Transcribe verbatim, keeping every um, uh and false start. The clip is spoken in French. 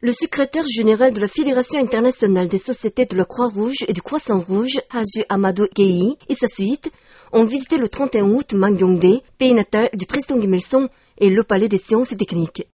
Le secrétaire général de la Fédération internationale des sociétés de la Croix-Rouge et du Croissant-Rouge, Hazu Amadou Gueye, et sa suite ont visité le trente et un août Mangyongdae, pays natal du président Kim Il-sung, et le palais des sciences et techniques.